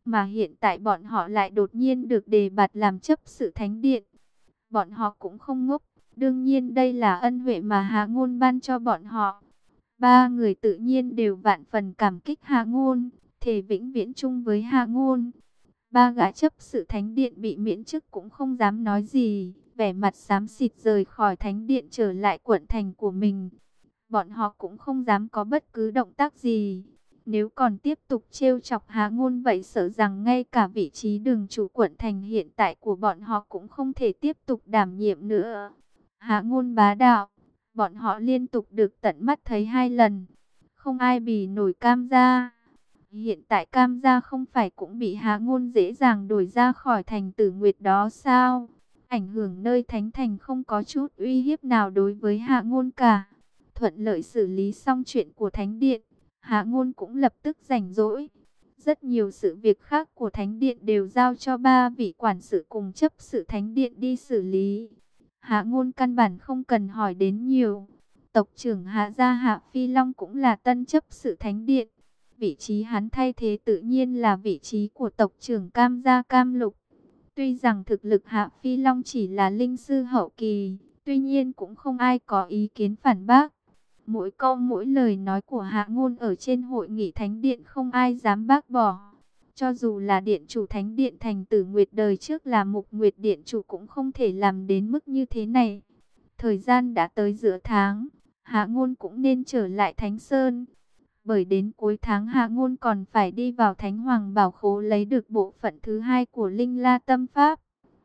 Mà hiện tại bọn họ lại đột nhiên được đề bạt làm chấp sự thánh điện. Bọn họ cũng không ngốc, đương nhiên đây là ân huệ mà Hạ Ngôn ban cho bọn họ. Ba người tự nhiên đều vạn phần cảm kích Hạ Ngôn, thề vĩnh viễn chung với Hạ Ngôn. Ba gã chấp sự thánh điện bị miễn chức cũng không dám nói gì, vẻ mặt xám xịt rời khỏi thánh điện trở lại quận thành của mình. Bọn họ cũng không dám có bất cứ động tác gì. Nếu còn tiếp tục trêu chọc Hạ Ngôn vậy sợ rằng ngay cả vị trí đường chủ quận thành hiện tại của bọn họ cũng không thể tiếp tục đảm nhiệm nữa. Hạ Ngôn bá đạo, bọn họ liên tục được tận mắt thấy 2 lần. Không ai bì nổi Cam gia. Hiện tại Cam gia không phải cũng bị Hạ Ngôn dễ dàng đuổi ra khỏi thành Tử Nguyệt đó sao? Ảnh hưởng nơi thánh thành không có chút uy hiếp nào đối với Hạ Ngôn cả. Thuận lợi xử lý xong chuyện của thánh điện, Hạ Ngôn cũng lập tức rảnh rỗi. Rất nhiều sự việc khác của thánh điện đều giao cho ba vị quản sự cùng chấp sự thánh điện đi xử lý. Hạ Ngôn căn bản không cần hỏi đến nhiều. Tộc trưởng Hạ gia Hạ Phi Long cũng là tân chấp sự thánh điện. Vị trí hắn thay thế tự nhiên là vị trí của tộc trưởng Cam gia Cam Lục. Tuy rằng thực lực Hạ Phi Long chỉ là linh sư hậu kỳ, tuy nhiên cũng không ai có ý kiến phản bác. Mỗi câu mỗi lời nói của Hạ Ngôn ở trên hội nghị thánh điện không ai dám bác bỏ. Cho dù là điện chủ thánh điện thành Tử Nguyệt đời trước là Mục Nguyệt điện chủ cũng không thể làm đến mức như thế này. Thời gian đã tới giữa tháng, Hạ Ngôn cũng nên trở lại Thánh Sơn. Bởi đến cuối tháng Hạ Ngôn còn phải đi vào Thánh Hoàng Bảo Khố lấy được bộ phận thứ 2 của Linh La Tâm Pháp.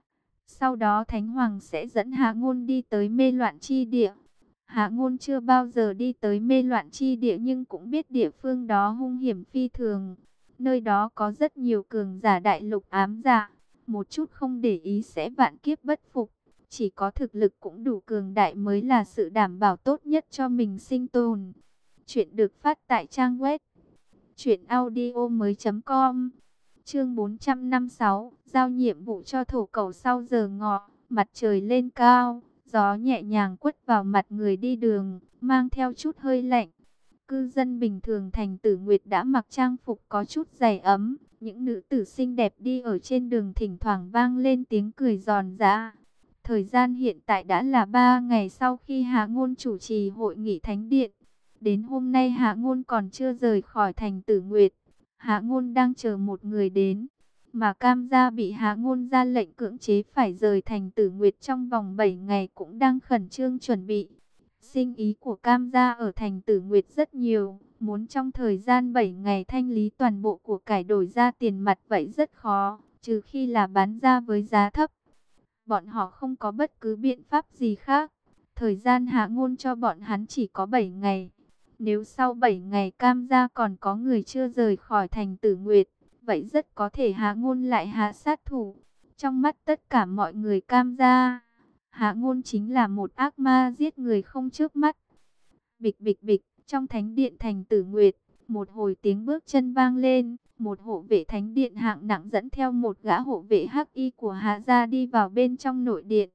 Sau đó Thánh Hoàng sẽ dẫn Hạ Ngôn đi tới Mê Loạn Chi Địa. Hạ Ngôn chưa bao giờ đi tới Mê Loạn Chi Địa nhưng cũng biết địa phương đó hung hiểm phi thường. Nơi đó có rất nhiều cường giả đại lục ám dạ, một chút không để ý sẽ vạn kiếp bất phục. Chỉ có thực lực cũng đủ cường đại mới là sự đảm bảo tốt nhất cho mình sinh tồn. Chuyện được phát tại trang web truyệnaudiomoi.com. Chương 456, giao nhiệm vụ cho thổ cẩu sau giờ ngọ, mặt trời lên cao, gió nhẹ nhàng quất vào mặt người đi đường, mang theo chút hơi lạnh. Cư dân bình thường thành Tử Nguyệt đã mặc trang phục có chút dày ấm, những nữ tử xinh đẹp đi ở trên đường thỉnh thoảng vang lên tiếng cười giòn giã. Thời gian hiện tại đã là 3 ngày sau khi Hạ Ngôn chủ trì hội nghị thánh điện. Đến hôm nay Hạ Ngôn còn chưa rời khỏi thành Tử Nguyệt. Hạ Ngôn đang chờ một người đến, mà Cam gia bị Hạ Ngôn ra lệnh cưỡng chế phải rời thành Tử Nguyệt trong vòng 7 ngày cũng đang khẩn trương chuẩn bị. Sinh ý của Cam gia ở thành Tử Nguyệt rất nhiều, muốn trong thời gian 7 ngày thanh lý toàn bộ của cải đổi ra tiền mặt vậy rất khó, trừ khi là bán ra với giá thấp. Bọn họ không có bất cứ biện pháp gì khác. Thời gian Hạ Ngôn cho bọn hắn chỉ có 7 ngày. Nếu sau 7 ngày Cam gia còn có người chưa rời khỏi thành Tử Nguyệt, vậy rất có thể Hạ Ngôn lại hạ sát thủ. Trong mắt tất cả mọi người Cam gia, Hạ Ngôn chính là một ác ma giết người không chớp mắt. Bịch bịch bịch, trong thánh điện thành Tử Nguyệt, một hồi tiếng bước chân vang lên, một hộ vệ thánh điện hạng nặng dẫn theo một gã hộ vệ hắc y của Hạ gia đi vào bên trong nội điện.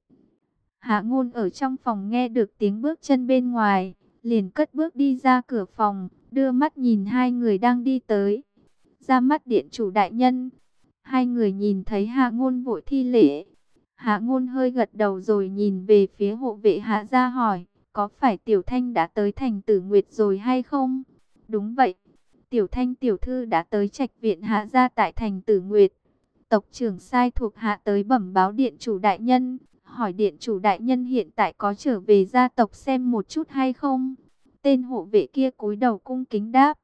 Hạ Ngôn ở trong phòng nghe được tiếng bước chân bên ngoài, liền cất bước đi ra cửa phòng, đưa mắt nhìn hai người đang đi tới. Ra mắt điện chủ đại nhân. Hai người nhìn thấy Hạ Ngôn vội thi lễ. Hạ Ngôn hơi gật đầu rồi nhìn về phía hộ vệ Hạ gia hỏi, có phải Tiểu Thanh đã tới thành Tử Nguyệt rồi hay không? Đúng vậy, Tiểu Thanh tiểu thư đã tới trạch viện Hạ gia tại thành Tử Nguyệt. Tộc trưởng sai thuộc hạ tới bẩm báo điện chủ đại nhân, hỏi điện chủ đại nhân hiện tại có trở về gia tộc xem một chút hay không? Tên hộ vệ kia cúi đầu cung kính đáp.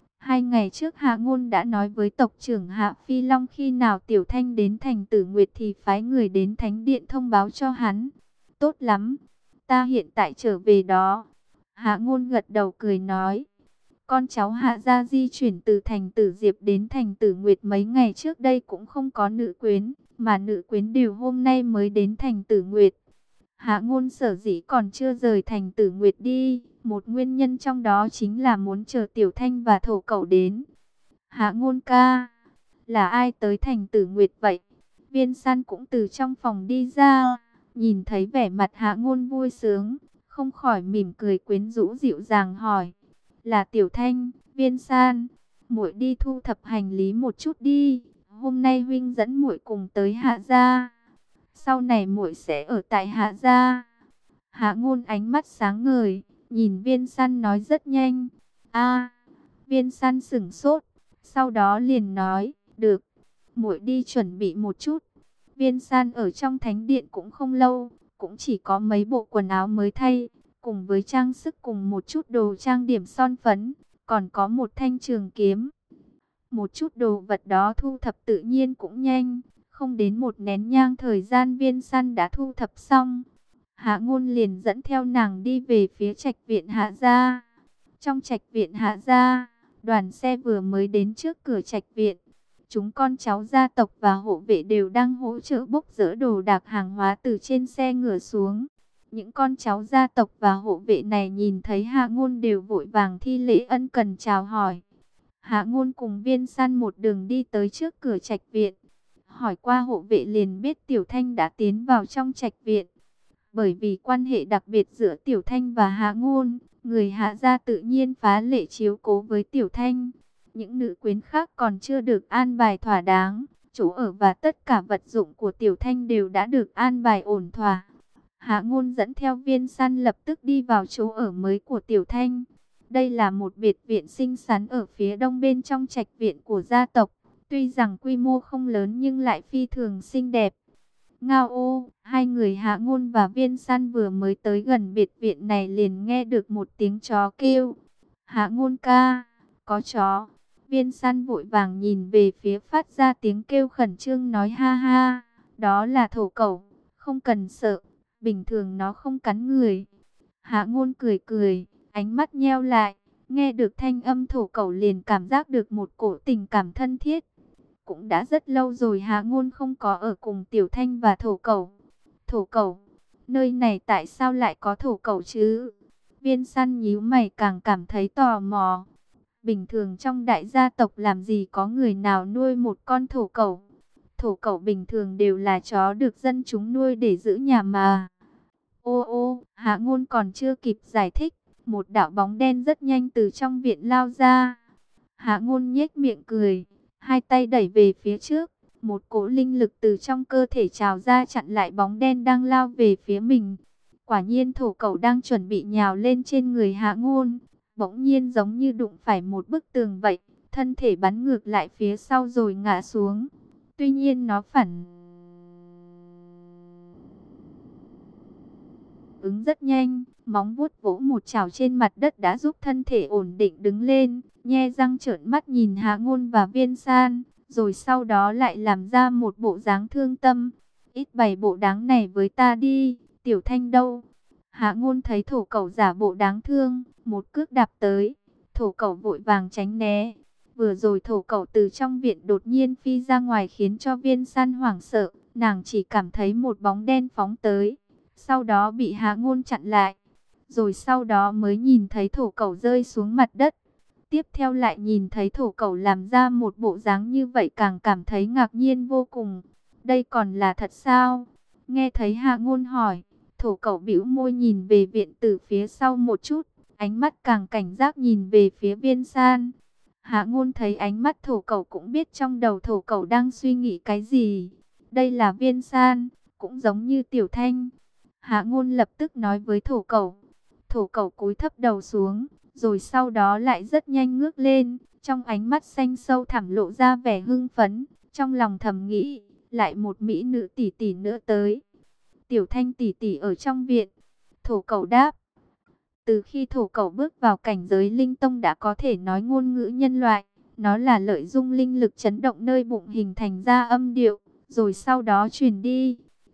2 ngày trước Hạ Ngôn đã nói với tộc trưởng Hạ Phi Long khi nào Tiểu Thanh đến thành Tử Nguyệt thì phái người đến thánh điện thông báo cho hắn. Tốt lắm, ta hiện tại trở về đó. Hạ Ngôn gật đầu cười nói. Con cháu Hạ gia di chuyển từ thành Tử Diệp đến thành Tử Nguyệt mấy ngày trước đây cũng không có nữ quyến, mà nữ quyến đều hôm nay mới đến thành Tử Nguyệt. Hạ Ngôn sở dĩ còn chưa rời thành Tử Nguyệt đi, một nguyên nhân trong đó chính là muốn chờ Tiểu Thanh và thổ cẩu đến. Hạ Ngôn ca, là ai tới thành Tử Nguyệt vậy? Viên San cũng từ trong phòng đi ra, nhìn thấy vẻ mặt Hạ Ngôn vui sướng, không khỏi mỉm cười quyến rũ dịu dàng hỏi. Là Tiểu Thanh, Viên San, muội đi thu thập hành lý một chút đi, hôm nay huynh dẫn muội cùng tới Hạ gia. Sau này muội sẽ ở tại Hạ gia. Hạ Ngôn ánh mắt sáng ngời, nhìn Viên Săn nói rất nhanh. A, Viên Săn sững sốt, sau đó liền nói, được, muội đi chuẩn bị một chút. Viên San ở trong thánh điện cũng không lâu, cũng chỉ có mấy bộ quần áo mới thay, cùng với trang sức cùng một chút đồ trang điểm son phấn, còn có một thanh trường kiếm. Một chút đồ vật đó thu thập tự nhiên cũng nhanh, không đến một nén nhang thời gian Viên San đã thu thập xong. Hạ Ngôn liền dẫn theo nàng đi về phía trạch viện Hạ gia. Trong trạch viện Hạ gia, đoàn xe vừa mới đến trước cửa trạch viện. Chúng con cháu gia tộc và hộ vệ đều đang hỗ trợ bốc dỡ đồ đạc hàng hóa từ trên xe ngựa xuống. Những con cháu gia tộc và hộ vệ này nhìn thấy Hạ Ngôn đều vội vàng thi lễ ân cần chào hỏi. Hạ Ngôn cùng Viên San một đường đi tới trước cửa trạch viện. Hỏi qua hộ vệ liền biết Tiểu Thanh đã tiến vào trong trạch viện. Bởi vì quan hệ đặc biệt giữa Tiểu Thanh và Hạ Ngôn, người Hạ gia tự nhiên phá lệ chiếu cố với Tiểu Thanh. Những nữ quyến khác còn chưa được an bài thỏa đáng, chỗ ở và tất cả vật dụng của Tiểu Thanh đều đã được an bài ổn thỏa. Hạ Ngôn dẫn theo Viên San lập tức đi vào chỗ ở mới của Tiểu Thanh. Đây là một biệt viện xinh xắn ở phía đông bên trong trạch viện của gia tộc. Tuy rằng quy mô không lớn nhưng lại phi thường xinh đẹp. Ngao ô, hai người Hạ Ngôn và Viên San vừa mới tới gần biệt viện này liền nghe được một tiếng chó kêu. Hạ Ngôn ca, có chó. Viên San vội vàng nhìn về phía phát ra tiếng kêu khẩn trương nói ha ha, đó là thổ cẩu, không cần sợ, bình thường nó không cắn người. Hạ Ngôn cười cười, ánh mắt nheo lại, nghe được thanh âm thổ cẩu liền cảm giác được một cổ tình cảm thân thiết. Cũng đã rất lâu rồi Hạ Ngôn không có ở cùng Tiểu Thanh và thổ cẩu. Thổ cẩu, nơi này tại sao lại có thổ cẩu chứ? Viên San nhíu mày càng cảm thấy tò mò. Bình thường trong đại gia tộc làm gì có người nào nuôi một con thổ cẩu. Thổ cẩu bình thường đều là chó được dân chúng nuôi để giữ nhà mà. Ô ô, Hạ Ngôn còn chưa kịp giải thích, một đạo bóng đen rất nhanh từ trong viện lao ra. Hạ Ngôn nhếch miệng cười, hai tay đẩy về phía trước, một cỗ linh lực từ trong cơ thể trào ra chặn lại bóng đen đang lao về phía mình. Quả nhiên thổ cẩu đang chuẩn bị nhào lên trên người Hạ Ngôn, bỗng nhiên giống như đụng phải một bức tường vậy, thân thể bắn ngược lại phía sau rồi ngã xuống. Tuy nhiên nó phản ứng rất nhanh, móng vuốt vỗ một chảo trên mặt đất đã giúp thân thể ổn định đứng lên, nhe răng trợn mắt nhìn Hạ Ngôn và Viên San, rồi sau đó lại làm ra một bộ dáng thương tâm. Ít bày bộ đáng này với ta đi, Tiểu Thanh đâu? Hạ Ngôn thấy thổ cẩu giả bộ đáng thương, một cước đạp tới, thổ cẩu vội vàng tránh né. Vừa rồi thổ cẩu từ trong viện đột nhiên phi ra ngoài khiến cho Viên San hoảng sợ, nàng chỉ cảm thấy một bóng đen phóng tới, sau đó bị Hạ Ngôn chặn lại, rồi sau đó mới nhìn thấy thổ cẩu rơi xuống mặt đất. Tiếp theo lại nhìn thấy thổ cẩu làm ra một bộ dáng như vậy càng cảm thấy ngạc nhiên vô cùng. Đây còn là thật sao? Nghe thấy Hạ Ngôn hỏi, thổ cẩu bĩu môi nhìn về viện tử phía sau một chút, ánh mắt càng cảnh giác nhìn về phía Viên San. Hạ Ngôn thấy ánh mắt thổ cẩu cũng biết trong đầu thổ cẩu đang suy nghĩ cái gì. Đây là Viên San, cũng giống như Tiểu Thanh. Hạ Ngôn lập tức nói với thổ cẩu. Thổ cẩu cúi thấp đầu xuống, rồi sau đó lại rất nhanh ngước lên, trong ánh mắt xanh sâu thẳm lộ ra vẻ hưng phấn, trong lòng thầm nghĩ, lại một mỹ nữ tỷ tỷ nữa tới. Tiểu Thanh tỷ tỷ ở trong viện. Thổ cẩu đáp. Từ khi thổ cẩu bước vào cảnh giới linh tông đã có thể nói ngôn ngữ nhân loại, nó là lợi dụng linh lực chấn động nơi bụng hình thành ra âm điệu, rồi sau đó truyền đi.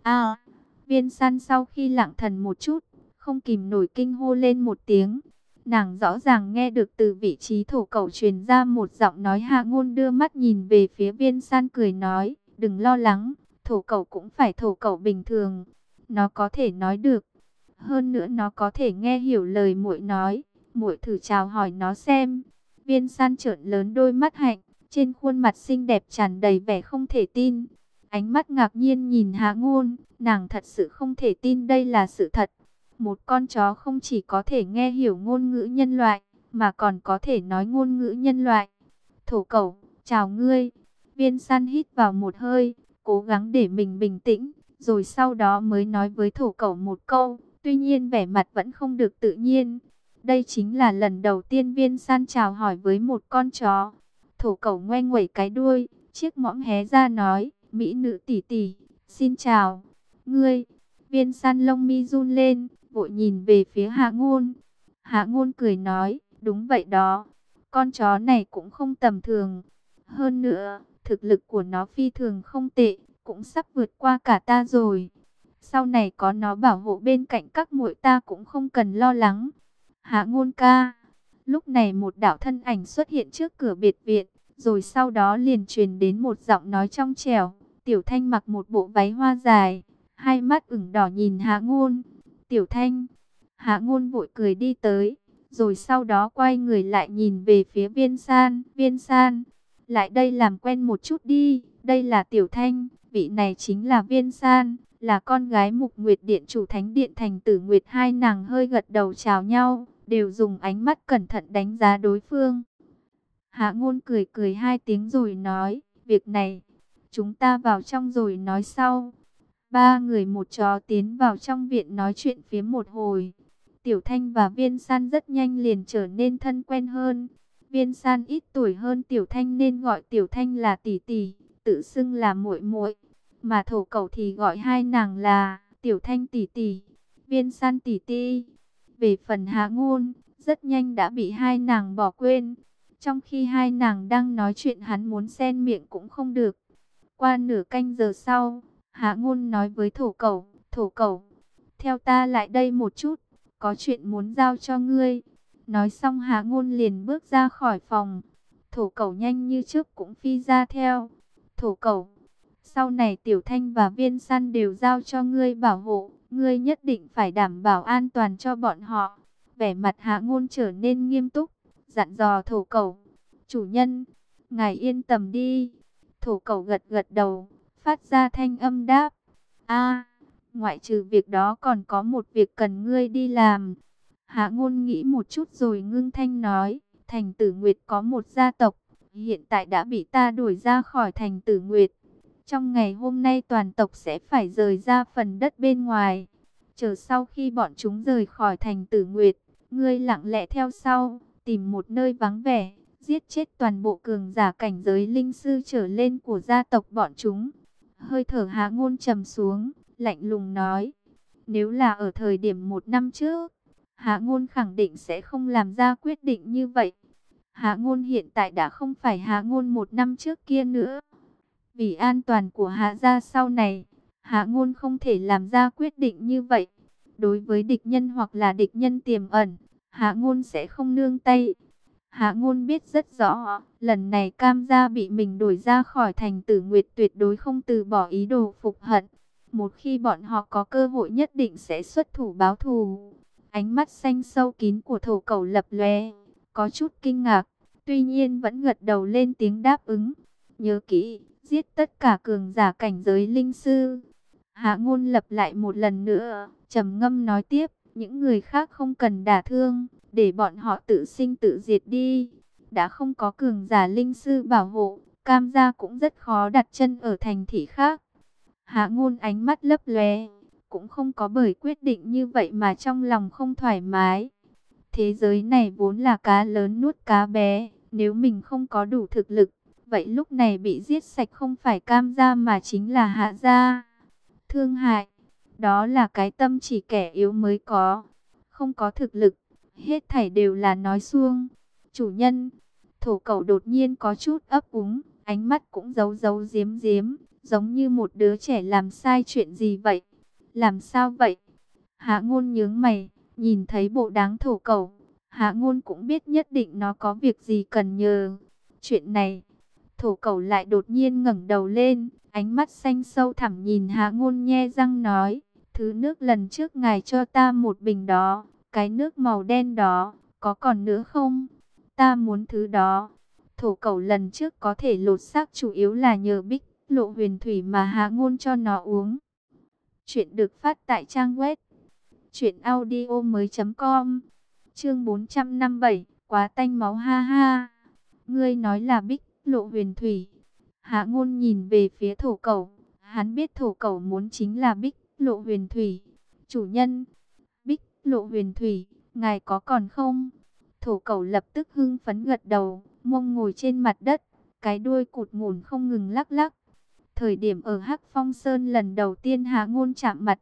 Viên San sau khi lặng thần một chút, không kìm nổi kinh hô lên một tiếng. Nàng rõ ràng nghe được từ vị trí thổ cẩu truyền ra một giọng nói. Hạ Ngôn đưa mắt nhìn về phía Viên San cười nói, đừng lo lắng, thổ cẩu cũng phải thổ cẩu bình thường. Nó có thể nói được. Hơn nữa nó có thể nghe hiểu lời muội nói. Muội thử chào hỏi nó xem. Viên San trợn lớn đôi mắt hạnh, trên khuôn mặt xinh đẹp tràn đầy vẻ không thể tin. Ánh mắt ngạc nhiên nhìn Hạ Ngôn, nàng thật sự không thể tin đây là sự thật. Một con chó không chỉ có thể nghe hiểu ngôn ngữ nhân loại, mà còn có thể nói ngôn ngữ nhân loại. Thổ cẩu, chào ngươi. Viên San hít vào một hơi, cố gắng để mình bình tĩnh, rồi sau đó mới nói với thổ cẩu một câu, tuy nhiên vẻ mặt vẫn không được tự nhiên. Đây chính là lần đầu tiên Viên San chào hỏi với một con chó. Thổ cẩu ngoe nguẩy cái đuôi, chiếc mõm hé ra nói, mỹ nữ tỷ tỷ, xin chào. Ngươi, Viên San lông mi run lên, vội nhìn về phía Hạ Ngôn. Hạ Ngôn cười nói, đúng vậy đó, con chó này cũng không tầm thường. Hơn nữa, thực lực của nó phi thường không tệ, cũng sắp vượt qua cả ta rồi. Sau này có nó bảo hộ bên cạnh các muội ta cũng không cần lo lắng. Hạ Ngôn ca. Lúc này một đạo thân ảnh xuất hiện trước cửa biệt viện, rồi sau đó liền truyền đến một giọng nói trong trẻo. Tiểu Thanh mặc một bộ váy hoa dài, hai mắt ửng đỏ nhìn Hạ Ngôn. Tiểu Thanh. Hạ Ngôn vội cười đi tới, rồi sau đó quay người lại nhìn về phía Viên San. Viên San, lại đây làm quen một chút đi, đây là Tiểu Thanh, vị này chính là Viên San, là con gái Mục Nguyệt Điện chủ Thánh Điện Thành Tử Nguyệt. Hai nàng hơi gật đầu chào nhau, đều dùng ánh mắt cẩn thận đánh giá đối phương. Hạ Ngôn cười cười hai tiếng rồi nói, việc này, chúng ta vào trong rồi nói sau. Ba người một chó tiến vào trong viện nói chuyện phiếm một hồi. Tiểu Thanh và Viên San rất nhanh liền trở nên thân quen hơn. Viên San ít tuổi hơn Tiểu Thanh nên gọi Tiểu Thanh là tỷ tỷ, tự xưng là muội muội, mà thổ cẩu thì gọi hai nàng là Tiểu Thanh tỷ tỷ, Viên San tỷ tỷ. Về phần Hạ Ngôn, rất nhanh đã bị hai nàng bỏ quên. Trong khi hai nàng đang nói chuyện, hắn muốn xen miệng cũng không được. Qua nửa canh giờ sau, Hạ Ngôn nói với thổ cẩu, theo ta lại đây một chút, có chuyện muốn giao cho ngươi. Nói xong Hạ Ngôn liền bước ra khỏi phòng. Thổ cẩu nhanh như chớp cũng phi ra theo. Thổ cẩu, sau này Tiểu Thanh và Viên San đều giao cho ngươi bảo hộ, ngươi nhất định phải đảm bảo an toàn cho bọn họ. Vẻ mặt Hạ Ngôn trở nên nghiêm túc, dặn dò thổ cẩu. Chủ nhân, ngài yên tâm đi. Thổ cẩu gật gật đầu, phát ra thanh âm đáp. A, ngoại trừ việc đó còn có một việc cần ngươi đi làm. Hạ Ngôn nghĩ một chút rồi ngưng thanh nói, Thành Tử Nguyệt có một gia tộc, hiện tại đã bị ta đuổi ra khỏi Thành Tử Nguyệt. Trong ngày hôm nay toàn tộc sẽ phải rời ra phần đất bên ngoài. Chờ sau khi bọn chúng rời khỏi Thành Tử Nguyệt, ngươi lặng lẽ theo sau, tìm một nơi vắng vẻ, giết chết toàn bộ cường giả cảnh giới linh sư trở lên của gia tộc bọn chúng. Hơi thở Hạ Ngôn trầm xuống, lạnh lùng nói, nếu là ở thời điểm một năm trước, Hạ Ngôn khẳng định sẽ không làm ra quyết định như vậy. Hạ Ngôn hiện tại đã không phải Hạ Ngôn một năm trước kia nữa. Vì an toàn của Hạ gia sau này, Hạ Ngôn không thể làm ra quyết định như vậy. Đối với địch nhân hoặc là địch nhân tiềm ẩn, Hạ Ngôn sẽ không nương tay. Hạ Ngôn biết rất rõ, lần này Cam gia bị mình đuổi ra khỏi Thành Tử Nguyệt tuyệt đối không từ bỏ ý đồ phục hận. Một khi bọn họ có cơ hội nhất định sẽ xuất thủ báo thù. Ánh mắt xanh sâu kín của thổ cẩu lập lóe, có chút kinh ngạc, tuy nhiên vẫn gật đầu lên tiếng đáp ứng. Nhớ kỹ, giết tất cả cường giả cảnh giới linh sư. Hạ Ngôn lặp lại một lần nữa, trầm ngâm nói tiếp, những người khác không cần đả thương, để bọn họ tự sinh tự diệt đi. Đã không có cường giả linh sư bảo hộ, Cam gia cũng rất khó đặt chân ở thành thị khác. Hạ Ngôn ánh mắt lấp lóe, cũng không có bởi quyết định như vậy mà trong lòng không thoải mái. Thế giới này vốn là cá lớn nuốt cá bé, nếu mình không có đủ thực lực, vậy lúc này bị giết sạch không phải Cam gia mà chính là Hạ gia. Thương hại, đó là cái tâm chỉ kẻ yếu mới có, không có thực lực, hết thảy đều là nói suông. Chủ nhân, thổ cẩu đột nhiên có chút ấp úng, ánh mắt cũng giấu giấu giếm giếm, giống như một đứa trẻ làm sai chuyện gì vậy. Làm sao vậy? Hạ Ngôn nhướng mày, nhìn thấy bộ dáng thổ cẩu, Hạ Ngôn cũng biết nhất định nó có việc gì cần nhờ. Chuyện này, thổ cẩu lại đột nhiên ngẩng đầu lên, ánh mắt xanh sâu thẳm nhìn Hạ Ngôn nhe răng nói, thứ nước lần trước ngài cho ta một bình đó, cái nước màu đen đó, có còn nữa không? Ta muốn thứ đó. Thổ cẩu lần trước có thể lột xác chủ yếu là nhờ Bích Lộ Huyền Thủy mà Hạ Ngôn cho nó uống. Chuyện được phát tại trang web truyệnaudiomoi.com. Chương 457, quá tanh máu ha ha. Ngươi nói là Bích Lộ Huyền Thủy? Hạ Ngôn nhìn về phía thổ cẩu. Hắn biết thổ cẩu muốn chính là Bích Lộ Huyền Thủy. Chủ nhân, Bích Lộ Huyền Thủy, ngài có còn không? Thổ cẩu lập tức hưng phấn gật đầu, mông ngồi trên mặt đất, cái đuôi cụt ngủn không ngừng lắc lắc. Thời điểm ở Hắc Phong Sơn lần đầu tiên Hạ Ngôn chạm mặt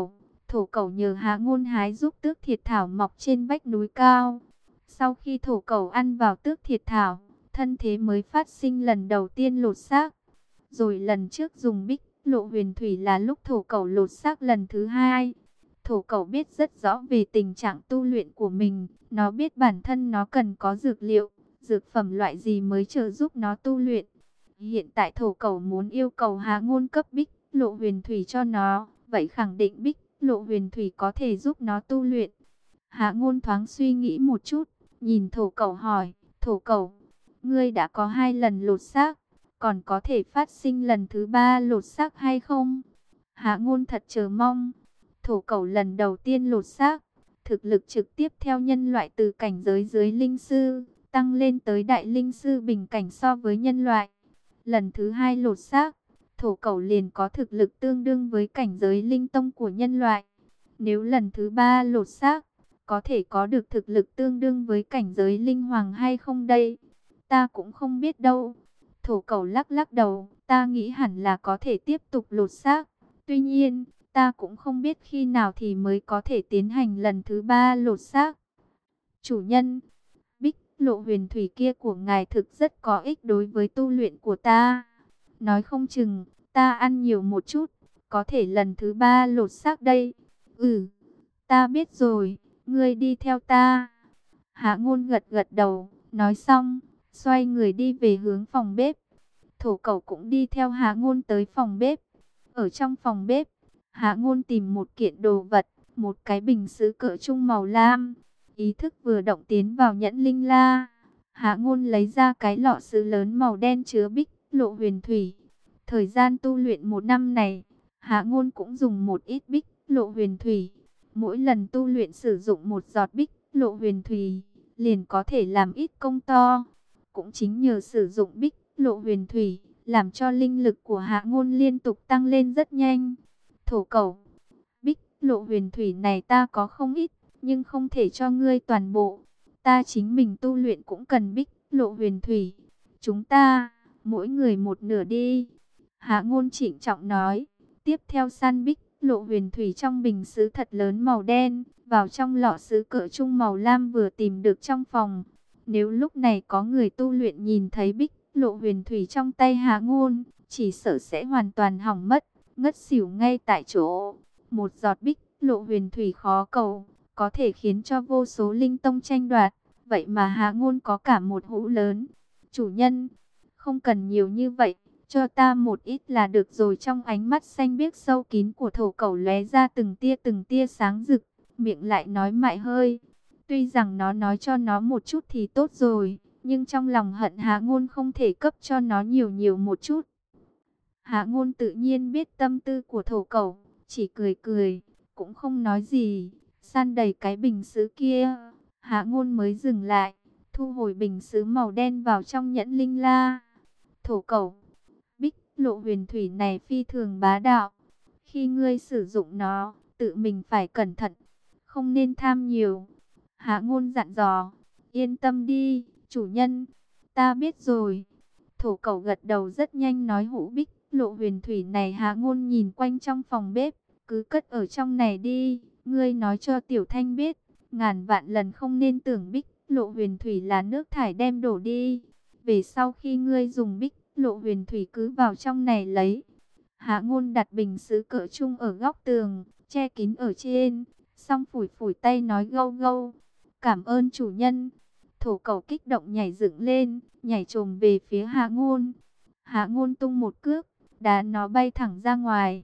thổ cẩu nhờ Hạ Ngôn hái giúp tước thiệt thảo mọc trên vách núi cao. Sau khi thổ cẩu ăn vào tước thiệt thảo, thân thế mới phát sinh lần đầu tiên lột xác. Rồi lần trước dùng Bích Lộ Huyền Thủy là lúc thổ cẩu lột xác lần thứ hai. Thổ cẩu biết rất rõ về tình trạng tu luyện của mình. Nó biết bản thân nó cần có dược liệu, dược phẩm loại gì mới trợ giúp nó tu luyện. Hiện tại thổ cẩu muốn yêu cầu Hạ Ngôn cấp Bích Lộ Huyền Thủy cho nó. Vậy khẳng định Bích Lộ Huyền Thủy có thể giúp nó tu luyện. Hạ Ngôn thoáng suy nghĩ một chút, nhìn thổ cẩu hỏi, thổ cẩu, ngươi đã có 2 lần lột xác, còn có thể phát sinh lần thứ 3 lột xác hay không? Hạ Ngôn thật chờ mong. Thổ cẩu lần đầu tiên lột xác, thực lực trực tiếp theo nhân loại từ cảnh giới dưới linh sư, tăng lên tới đại linh sư bình cảnh so với nhân loại. Lần thứ 2 lột xác, thổ cẩu liền có thực lực tương đương với cảnh giới linh tông của nhân loại. Nếu lần thứ 3 lột xác, có thể có được thực lực tương đương với cảnh giới linh hoàng hay không đây? Ta cũng không biết đâu. Thổ cẩu lắc lắc đầu, ta nghĩ hẳn là có thể tiếp tục lột xác. Tuy nhiên, ta cũng không biết khi nào thì mới có thể tiến hành lần thứ 3 lột xác. Chủ nhân, Bích Lộ Huyền Thủy kia của ngài thực rất có ích đối với tu luyện của ta. Nói không chừng, ta ăn nhiều một chút, có thể lần thứ 3 lột xác đây. Ừ, ta biết rồi, ngươi đi theo ta. Hạ Ngôn gật gật đầu, nói xong, xoay người đi về hướng phòng bếp. Thổ cẩu cũng đi theo Hạ Ngôn tới phòng bếp. Ở trong phòng bếp, Hạ Ngôn tìm một kiện đồ vật, một cái bình sứ cỡ trung màu lam. Ý thức vừa động tiến vào nhẫn linh la. Hạ Ngôn lấy ra cái lọ sứ lớn màu đen chứa Bích Lộ Huyền Thủy. Thời gian tu luyện 1 năm này, Hạ Ngôn cũng dùng một ít Bích Lộ Huyền Thủy. Mỗi lần tu luyện sử dụng một giọt Bích Lộ Huyền Thủy, liền có thể làm ít công to. Cũng chính nhờ sử dụng Bích Lộ Huyền Thủy, làm cho linh lực của Hạ Ngôn liên tục tăng lên rất nhanh. Thổ cẩu, Bích Lộ Huyền Thủy này ta có không ít, nhưng không thể cho ngươi toàn bộ. Ta chính mình tu luyện cũng cần Bích Lộ Huyền Thủy. Chúng ta, mỗi người một nửa đi. Hạ Ngôn trịnh trọng nói. Tiếp theo san Bích Lộ Huyền Thủy trong bình sứ thật lớn màu đen, vào trong lọ sứ cỡ trung màu lam vừa tìm được trong phòng. Nếu lúc này có người tu luyện nhìn thấy Bích Lộ Huyền Thủy trong tay Hạ Ngôn, chỉ sợ sẽ hoàn toàn hỏng mất, ngất xỉu ngay tại chỗ. Một giọt Bích Lộ Huyền Thủy khó cầu, có thể khiến cho vô số linh tông tranh đoạt. Vậy mà Hạ Ngôn có cả một hũ lớn. Chủ nhân, không cần nhiều như vậy, cho ta một ít là được rồi. Trong ánh mắt xanh biếc sâu kín của thổ cẩu lóe ra từng tia sáng rực, miệng lại nói mại hơi. Tuy rằng nó nói cho nó một chút thì tốt rồi, nhưng trong lòng hận Hạ Ngôn không thể cấp cho nó nhiều một chút. Hạ Ngôn tự nhiên biết tâm tư của thổ cẩu, chỉ cười cười, cũng không nói gì. San đầy cái bình sứ kia, Hạ Ngôn mới dừng lại, thu hồi bình sứ màu đen vào trong nhẫn linh la. Thổ cẩu, Bích Lộ Huyền Thủy này phi thường bá đạo. Khi ngươi sử dụng nó, tự mình phải cẩn thận, không nên tham nhiều. Hạ Ngôn dặn dò. Yên tâm đi, chủ nhân, ta biết rồi. Thổ cẩu gật đầu rất nhanh nói hũ Bích Lộ Huyền Thủy này. Hạ Ngôn nhìn quanh trong phòng bếp, cứ cất ở trong này đi. Ngươi nói cho Tiểu Thanh biết, ngàn vạn lần không nên tưởng Bích Lộ Huyền Thủy là nước thải đem đổ đi. Về sau khi ngươi dùng Bích Lộ Huyền Thủy cứ vào trong này lấy. Hạ Ngôn đặt bình sứ cỡ trung ở góc tường, che kín ở trên, xong phủi phủi tay nói gâu gâu. Cảm ơn chủ nhân. Thổ cẩu kích động nhảy dựng lên, nhảy chồm về phía Hạ Ngôn. Hạ Ngôn tung một cước, đá nó bay thẳng ra ngoài.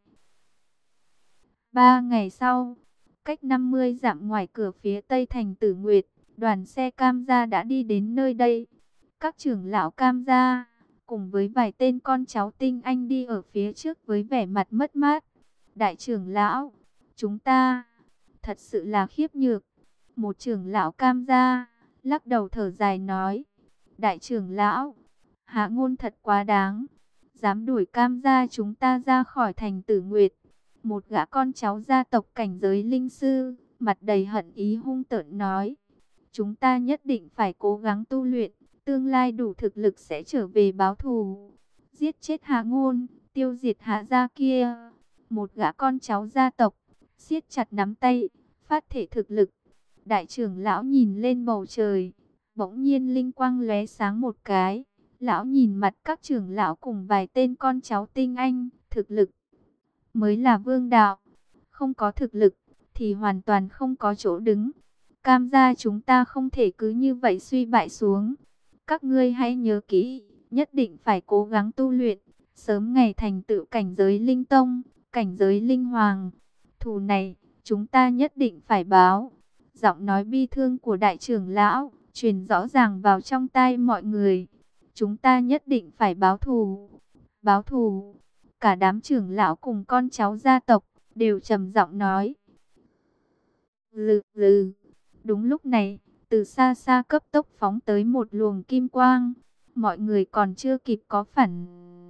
3 ngày sau, cách 50 dặm ngoài cửa phía tây thành Tử Nguyệt, đoàn xe Cam gia đã đi đến nơi đây. Các trưởng lão Cam gia cùng với vài tên con cháu tinh anh đi ở phía trước với vẻ mặt mất mát. Đại trưởng lão, chúng ta thật sự là khiếp nhược. Một trưởng lão Cam gia lắc đầu thở dài nói. Đại trưởng lão, Hạ Ngôn thật quá đáng. dám đuổi Cam gia chúng ta ra khỏi thành Tử Nguyệt. Một gã con cháu gia tộc cảnh giới linh sư, mặt đầy hận ý hung tợn nói. Chúng ta nhất định phải cố gắng tu luyện, tương lai đủ thực lực sẽ trở về báo thù. Giết chết Hạ Ngôn, tiêu diệt Hạ gia kia. Một gã con cháu gia tộc, siết chặt nắm tay, phát thể thực lực. Đại trưởng lão nhìn lên bầu trời, bỗng nhiên linh quang lóe sáng một cái. Lão nhìn mặt các trưởng lão cùng vài tên con cháu tinh anh, thực lực mới là vương đạo. Không có thực lực, thì hoàn toàn không có chỗ đứng. Cam gia chúng ta không thể cứ như vậy suy bại xuống. Các ngươi hãy nhớ kỹ, nhất định phải cố gắng tu luyện, sớm ngày thành tựu cảnh giới linh tông, cảnh giới linh hoàng. Thù này, chúng ta nhất định phải báo. Giọng nói bi thương của đại trưởng lão, truyền rõ ràng vào trong tai mọi người. Chúng ta nhất định phải báo thù. Báo thù. Cả đám trưởng lão cùng con cháu gia tộc, đều trầm giọng nói. Lừ lừ. Đúng lúc này, từ xa xa cấp tốc phóng tới một luồng kim quang. Mọi người còn chưa kịp có phản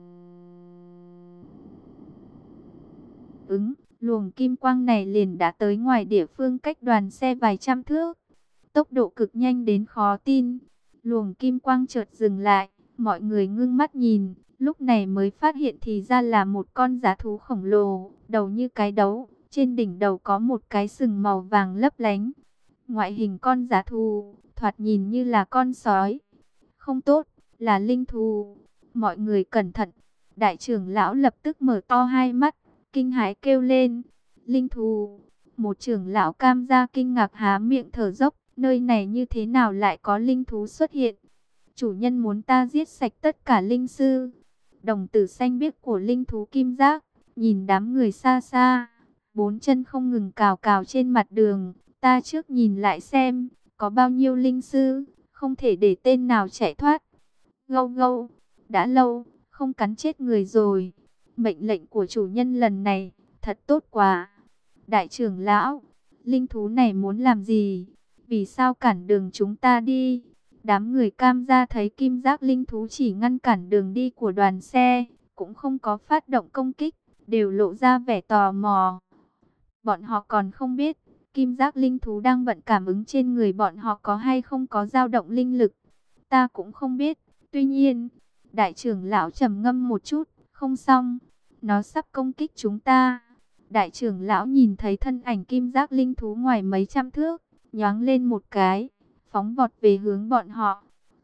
ứng, luồng kim quang này liền đã tới ngoài địa phương cách đoàn xe vài trăm thước. Tốc độ cực nhanh đến khó tin. Luồng kim quang chợt dừng lại, mọi người ngưng mắt nhìn, lúc này mới phát hiện thì ra là một con dã thú khổng lồ, đầu như cái đấu, trên đỉnh đầu có một cái sừng màu vàng lấp lánh. Ngoại hình con dã thú, thoạt nhìn như là con sói. Không tốt, là linh thú. Mọi người cẩn thận. Đại trưởng lão lập tức mở to hai mắt, kinh hãi kêu lên. Linh thú. Một trưởng lão Cam gia kinh ngạc há miệng thở dốc. Nơi này như thế nào lại có linh thú xuất hiện? Chủ nhân muốn ta giết sạch tất cả linh sư. Đồng tử xanh biếc của linh thú kim giác, nhìn đám người xa xa. Bốn chân không ngừng cào cào trên mặt đường. Ta trước nhìn lại xem, có bao nhiêu linh sư, không thể để tên nào chạy thoát. Gâu gâu, đã lâu, không cắn chết người rồi. Mệnh lệnh của chủ nhân lần này, thật tốt quá. Đại trưởng lão, linh thú này muốn làm gì? Vì sao cản đường chúng ta đi? Đám người Cam gia thấy kim giác linh thú chỉ ngăn cản đường đi của đoàn xe, cũng không có phát động công kích, đều lộ ra vẻ tò mò. Bọn họ còn không biết, kim giác linh thú đang bận cảm ứng trên người bọn họ có hay không có dao động linh lực. Ta cũng không biết, tuy nhiên, đại trưởng lão trầm ngâm một chút, không xong, nó sắp công kích chúng ta. Đại trưởng lão nhìn thấy thân ảnh kim giác linh thú ngoài mấy trăm thước, nhoáng lên một cái, phóng vọt về hướng bọn họ.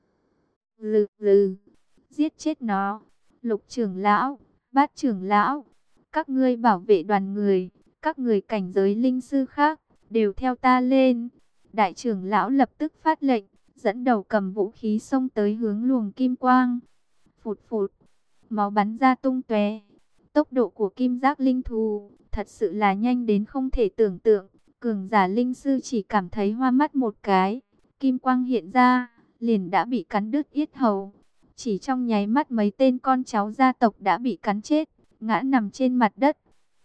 Lừ lừ, giết chết nó. Lục trưởng lão, Bát trưởng lão, các ngươi bảo vệ đoàn người, các người cảnh giới linh sư khác, đều theo ta lên. Đại trưởng lão lập tức phát lệnh, dẫn đầu cầm vũ khí xông tới hướng luồng kim quang. Phụt phụt, máu bắn ra tung tóe. Tốc độ của kim giác linh thú thật sự là nhanh đến không thể tưởng tượng. Cường giả linh sư chỉ cảm thấy hoa mắt một cái, kim quang hiện ra, liền đã bị cắn đứt yết hầu. Chỉ trong nháy mắt mấy tên con cháu gia tộc đã bị cắn chết, ngã nằm trên mặt đất.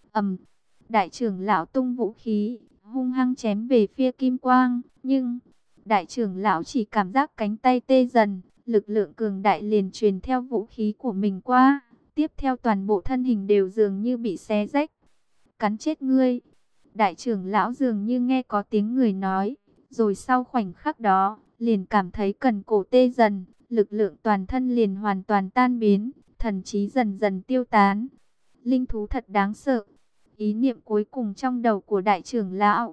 Đại trưởng lão tung vũ khí, hung hăng chém về phía kim quang, nhưng đại trưởng lão chỉ cảm giác cánh tay tê dần, lực lượng cường đại liền truyền theo vũ khí của mình qua, tiếp theo toàn bộ thân hình đều dường như bị xé rách. Cắn chết ngươi. Đại trưởng lão dường như nghe có tiếng người nói, rồi sau khoảnh khắc đó, liền cảm thấy cần cổ tê dần, lực lượng toàn thân liền hoàn toàn tan biến, thần trí dần dần tiêu tán. Linh thú thật đáng sợ. Ý niệm cuối cùng trong đầu của đại trưởng lão.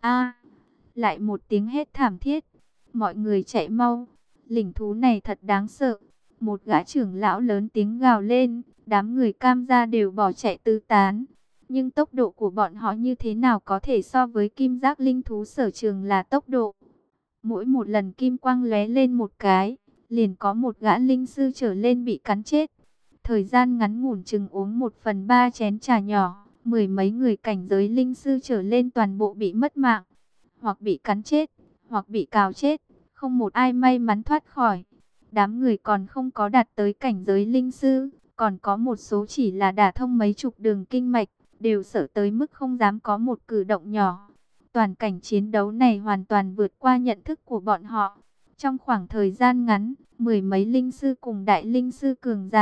Lại một tiếng hét thảm thiết. Mọi người chạy mau. Linh thú này thật đáng sợ. Một gã trưởng lão lớn tiếng gào lên. Đám người Cam gia đều bỏ chạy tứ tán. Nhưng tốc độ của bọn họ như thế nào có thể so với kim giác linh thú sở trường là tốc độ. Mỗi một lần kim quang lóe lên một cái, liền có một gã linh sư trở lên bị cắn chết. Thời gian ngắn ngủn chừng uống 1/3 chén trà nhỏ, mười mấy người cảnh giới linh sư trở lên toàn bộ bị mất mạng, hoặc bị cắn chết, hoặc bị cào chết, không một ai may mắn thoát khỏi. Đám người còn không có đạt tới cảnh giới linh sư, còn có một số chỉ là đả thông mấy chục đường kinh mạch, đều sợ tới mức không dám có một cử động nhỏ. Toàn cảnh chiến đấu này hoàn toàn vượt qua nhận thức của bọn họ. Trong khoảng thời gian ngắn, mười mấy linh sư cùng đại linh sư cường giả,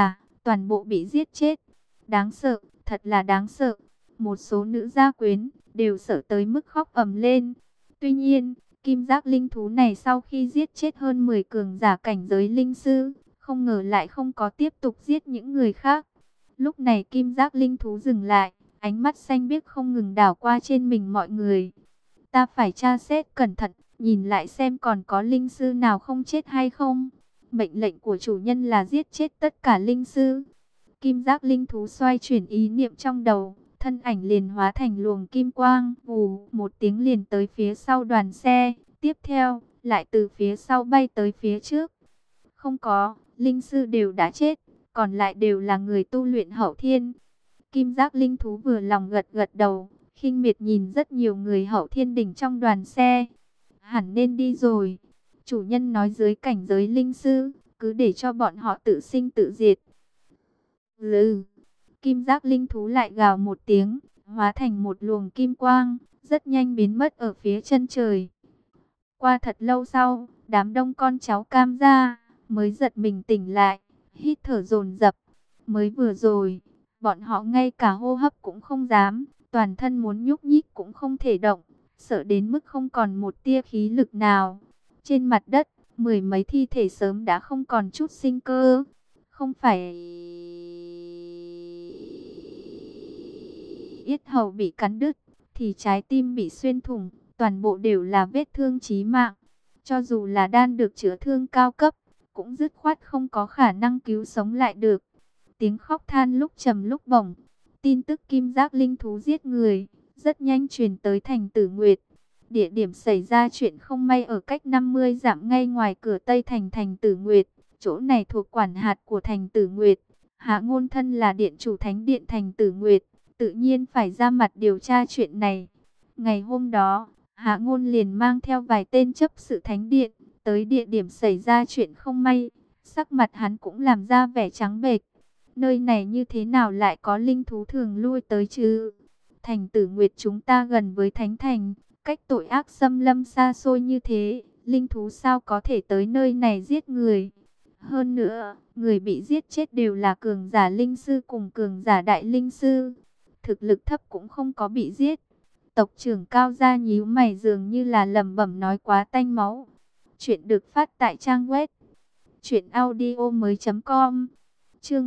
toàn bộ bị giết chết. Đáng sợ, thật là đáng sợ. Một số nữ gia quyến đều sợ tới mức khóc ầm lên. Tuy nhiên, kim giác linh thú này sau khi giết chết hơn 10 cường giả cảnh giới linh sư, không ngờ lại không có tiếp tục giết những người khác. Lúc này kim giác linh thú dừng lại, ánh mắt xanh biếc không ngừng đảo qua trên mình mọi người. Ta phải tra xét cẩn thận, nhìn lại xem còn có linh sư nào không chết hay không. Mệnh lệnh của chủ nhân là giết chết tất cả linh sư. Kim giác linh thú xoay chuyển ý niệm trong đầu, thân ảnh liền hóa thành luồng kim quang, vù một tiếng liền tới phía sau đoàn xe. Tiếp theo, lại từ phía sau bay tới phía trước. Không có, linh sư đều đã chết, còn lại đều là người tu luyện hậu thiên. Kim giác linh thú vừa lòng gật gật đầu, khinh miệt nhìn rất nhiều người hậu thiên đỉnh trong đoàn xe. Hẳn nên đi rồi. Chủ nhân nói dưới cảnh giới linh sư, cứ để cho bọn họ tự sinh tự diệt. Lừ. Kim giác linh thú lại gào một tiếng, hóa thành một luồng kim quang, rất nhanh biến mất ở phía chân trời. Qua thật lâu sau, đám đông con cháu Cam gia mới giật mình tỉnh lại, hít thở dồn dập. Mới vừa rồi, bọn họ ngay cả hô hấp cũng không dám, toàn thân muốn nhúc nhích cũng không thể động, sợ đến mức không còn một tia khí lực nào. Trên mặt đất, mười mấy thi thể sớm đã không còn chút sinh cơ. Không phải yết hầu bị cắn đứt, thì trái tim bị xuyên thủng, toàn bộ đều là vết thương chí mạng. Cho dù là đan được chữa thương cao cấp, cũng dứt khoát không có khả năng cứu sống lại được. Tiếng khóc than lúc trầm lúc bổng. Tin tức kim giác linh thú giết người rất nhanh truyền tới thành Tử Nguyệt. Địa điểm xảy ra chuyện không may ở cách 50 dặm ngay ngoài cửa Tây thành thành Tử Nguyệt. Chỗ này thuộc quản hạt của thành Tử Nguyệt. Hạ Ngôn thân là điện chủ thánh điện thành Tử Nguyệt, tự nhiên phải ra mặt điều tra chuyện này. Ngày hôm đó, Hạ Ngôn liền mang theo vài tên chấp sự thánh điện tới địa điểm xảy ra chuyện không may. Sắc mặt hắn cũng làm ra vẻ trắng bệch. Nơi này như thế nào lại có linh thú thường lui tới chứ? Thành Tử Nguyệt chúng ta gần với Thánh Thành, cách tội ác xâm lâm xa xôi như thế, linh thú sao có thể tới nơi này giết người? Hơn nữa, người bị giết chết đều là cường giả linh sư cùng cường giả đại linh sư. Thực lực thấp cũng không có bị giết. Tộc trưởng Cao Gia nhíu mày dường như là lẩm bẩm nói quá tanh máu. Chuyện được phát tại trang web truyệnaudiomoi.com. Chương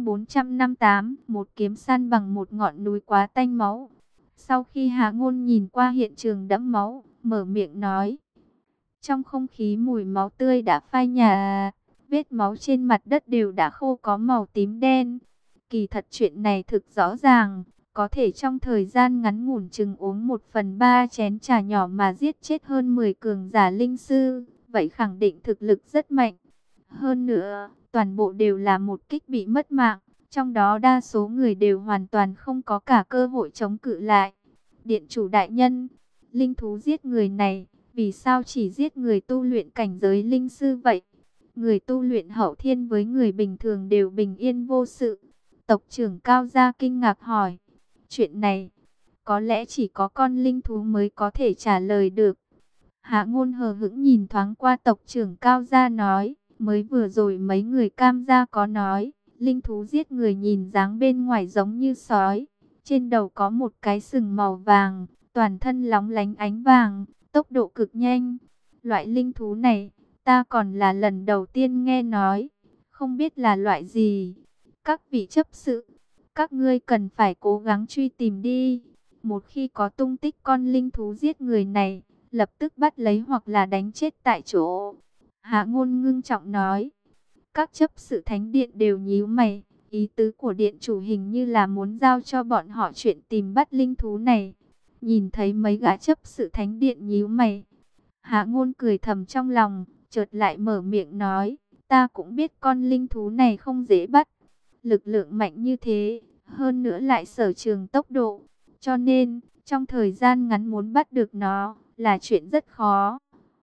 458, một kiếm săn bằng một ngọn núi quá tanh máu. Sau khi Hạ Ngôn nhìn qua hiện trường đẫm máu, mở miệng nói: trong không khí mùi máu tươi đã phai nhạt, vết máu trên mặt đất đều đã khô có màu tím đen. Kỳ thật chuyện này thực rõ ràng, có thể trong thời gian ngắn ngủn chừng uống 1/3 chén trà nhỏ mà giết chết hơn 10 cường giả linh sư, vậy khẳng định thực lực rất mạnh. Hơn nữa, toàn bộ đều là một kích bị mất mạng, trong đó đa số người đều hoàn toàn không có cả cơ hội chống cự lại. Điện chủ đại nhân, linh thú giết người này, vì sao chỉ giết người tu luyện cảnh giới linh sư vậy? Người tu luyện hậu thiên với người bình thường đều bình yên vô sự. Tộc trưởng Cao Gia kinh ngạc hỏi. Chuyện này, có lẽ chỉ có con linh thú mới có thể trả lời được. Hạ Ngôn hờ hững nhìn thoáng qua tộc trưởng Cao Gia nói. Mới vừa rồi mấy người Cam gia có nói, linh thú giết người nhìn dáng bên ngoài giống như sói. Trên đầu có một cái sừng màu vàng, toàn thân lóng lánh ánh vàng, tốc độ cực nhanh. Loại linh thú này, ta còn là lần đầu tiên nghe nói, không biết là loại gì. Các vị chấp sự, các ngươi cần phải cố gắng truy tìm đi. Một khi có tung tích con linh thú giết người này, lập tức bắt lấy hoặc là đánh chết tại chỗ. Hạ Ngôn ngưng trọng nói. Các chấp sự thánh điện đều nhíu mày. Ý tứ của điện chủ hình như là muốn giao cho bọn họ chuyện tìm bắt linh thú này. Nhìn thấy mấy gã chấp sự thánh điện nhíu mày, Hạ Ngôn cười thầm trong lòng, chợt lại mở miệng nói. Ta cũng biết con linh thú này không dễ bắt. Lực lượng mạnh như thế, hơn nữa lại sở trường tốc độ. Cho nên, trong thời gian ngắn muốn bắt được nó, là chuyện rất khó.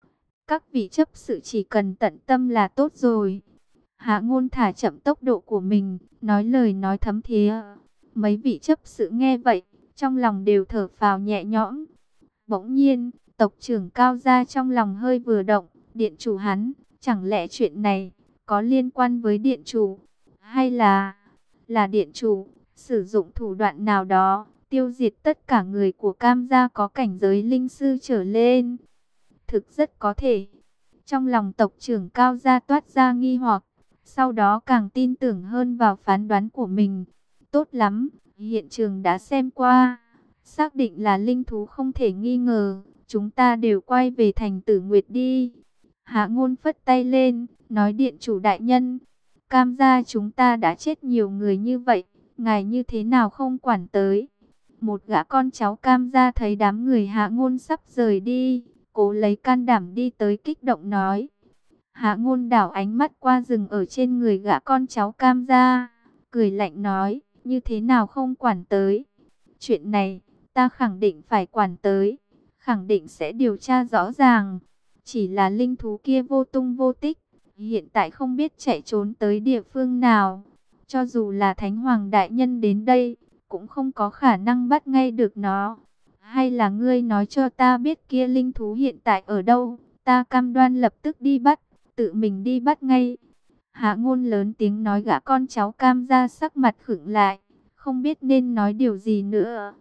Các vị chấp sự chỉ cần tận tâm là tốt rồi. Hạ Ngôn thả chậm tốc độ của mình, nói lời nói thấm thía. Mấy vị chấp sự nghe vậy, trong lòng đều thở phào nhẹ nhõm. Bỗng nhiên, tộc trưởng Cao Gia trong lòng hơi vừa động. Điện chủ hắn, chẳng lẽ chuyện này có liên quan với điện chủ? Hay là là điện chủ, sử dụng thủ đoạn nào đó, tiêu diệt tất cả người của Cam gia có cảnh giới linh sư trở lên. Thực rất có thể. Trong lòng tộc trưởng Cao gia toát ra nghi hoặc, sau đó càng tin tưởng hơn vào phán đoán của mình. Tốt lắm, hiện trường đã xem qua, xác định là linh thú không thể nghi ngờ, chúng ta đều quay về thành Tử Nguyệt đi. Hạ Ngôn phất tay lên, nói điện chủ đại nhân, Cam gia chúng ta đã chết nhiều người như vậy, ngài như thế nào không quản tới. Một gã con cháu Cam gia thấy đám người Hạ Ngôn sắp rời đi, cố lấy can đảm đi tới kích động nói. Hạ Ngôn đảo ánh mắt qua rừng ở trên người gã con cháu Cam gia, cười lạnh nói, như thế nào không quản tới. Chuyện này, ta khẳng định phải quản tới, khẳng định sẽ điều tra rõ ràng. Chỉ là linh thú kia vô tung vô tích, hiện tại không biết chạy trốn tới địa phương nào. Cho dù là Thánh Hoàng Đại Nhân đến đây, cũng không có khả năng bắt ngay được nó. Hay là ngươi nói cho ta biết kia linh thú hiện tại ở đâu, ta cam đoan lập tức đi bắt, tự mình đi bắt ngay. Hạ Ngôn lớn tiếng nói, gã con cháu Cam gia sắc mặt khựng lại, không biết nên nói điều gì nữa.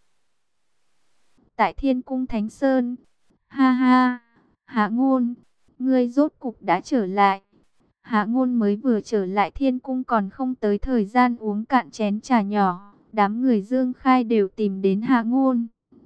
Tại Thiên Cung Thánh Sơn, ha ha, Hạ Ngôn, ngươi rốt cục đã trở lại. Hạ Ngôn mới vừa trở lại Thiên Cung còn không tới thời gian uống cạn chén trà nhỏ, đám người Dương Khai đều tìm đến Hạ Ngôn.